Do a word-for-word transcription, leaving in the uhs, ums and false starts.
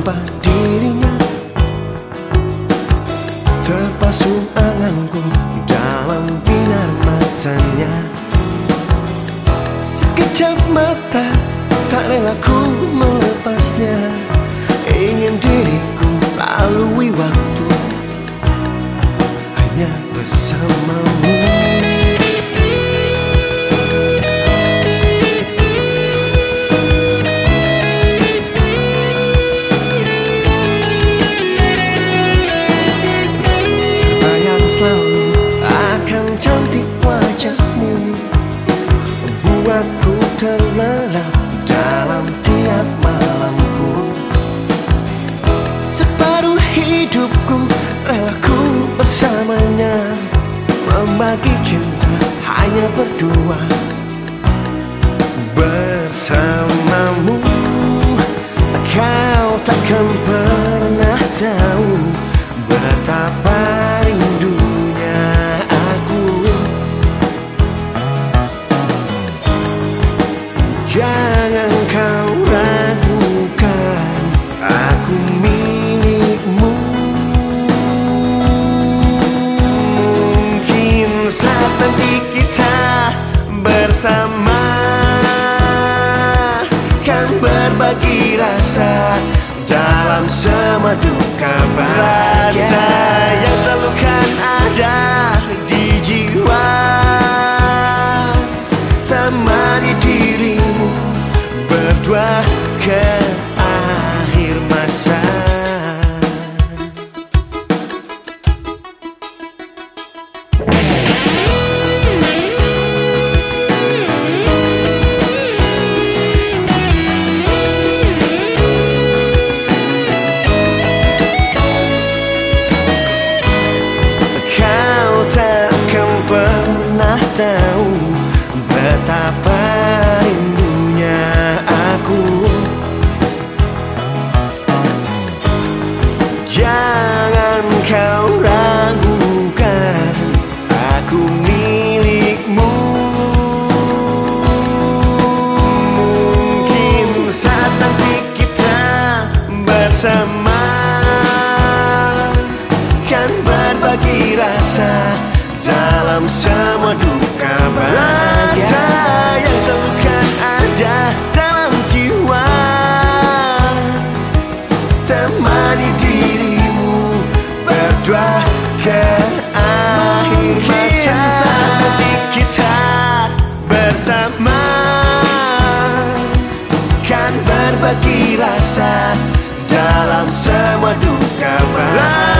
tanpa dirinya. Terpasung anganku dalam binar matanya. Sekejap mata tak rela ku melepasnya. Ingin diriku lalui waktu hanya bersamamu. Terbayang selalu akan cantik wajahmu, buatku terlelap dalam tiap malamku. Separuh hidupku rela ku bersamanya, membagi cinta hanya berdua. Bersamamu kau takkan pernah tahu betapa rindunya aku. Jangan kau ragukan, aku milikmu. Mungkin saat nanti kita bersama kan berbagi rasa dalam semua duka bahagia. Rasa yang selalu kan ada di jiwa, temani dirimu berdua ke akhir masa. Kau takkan pernah tahu betapa rindunya aku. Jangan kau ragukan, aku milikmu. Mungkin saat nanti kita bersama kan berbagi rasa dalam semua duka bahagia. Rasa yang selalu kan ada dalam jiwa, temani dirimu berdua ke akhir masa. Saat nanti kita bersama kan berbagi rasa dalam semua duka bahagia.